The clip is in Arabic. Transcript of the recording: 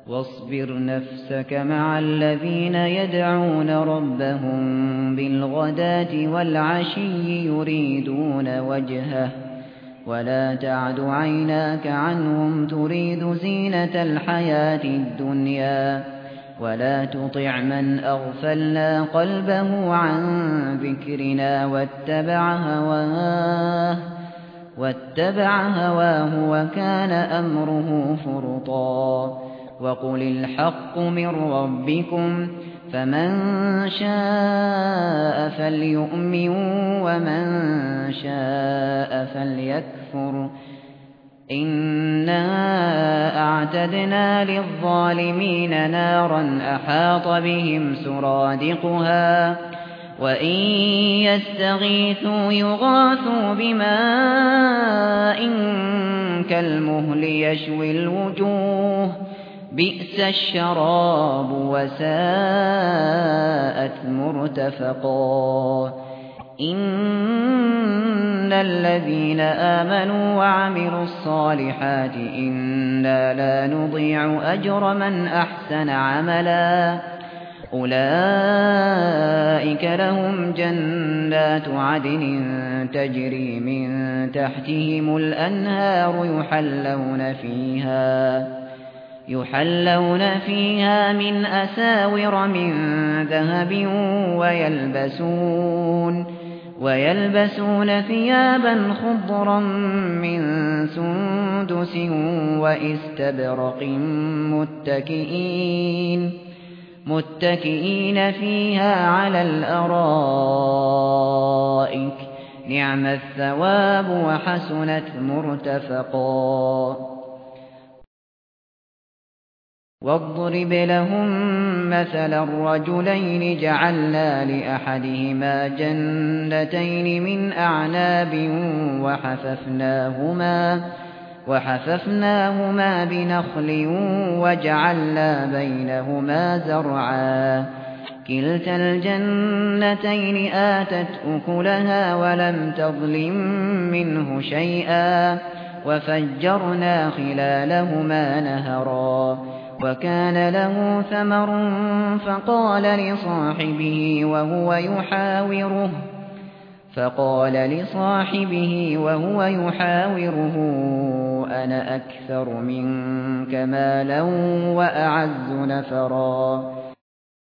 واصبر نفسك مع الذين يدعون ربهم بالغداة والعشي يريدون وجهه ولا تعد عيناك عنهم تريد زينة الحياة الدنيا ولا تطع من أغفلنا قلبه عن ذكرنا واتبع هواه وكان أمره فرطا وقل الحق من ربكم فمن شاء فليؤمن ومن شاء فليكفر إنا أعتدنا للظالمين نارا أحاط بهم سرادقها وإن يستغيثوا يغاثوا بماء كالمهل يشوي الوجوه بئس الشراب وساءت مرتفقا إن الذين آمنوا وعملوا الصالحات إنا لا نضيع أجر من أحسن عملا أولئك لهم جنات عدن تجري من تحتهم الأنهار يحلون فيها من أساور من ذهب ويلبسون ثيابا خضرا من سندس واستبرق متكئين فيها على الأرائك نعم الثواب وحسنت مرتفقا واضرب لهم مثلا الرجلين جعلنا لأحدهما جنتين من أعناب وحففناهما بنخل وجعلنا بينهما زرعا كلتا الجنتين آتت أكلها ولم تظلم منه شيئا وفجرنا خلالهما نهرا وكان له ثمر فقال لصاحبه وهو يحاوره أنا أكثر منك مالا وأعز نفرا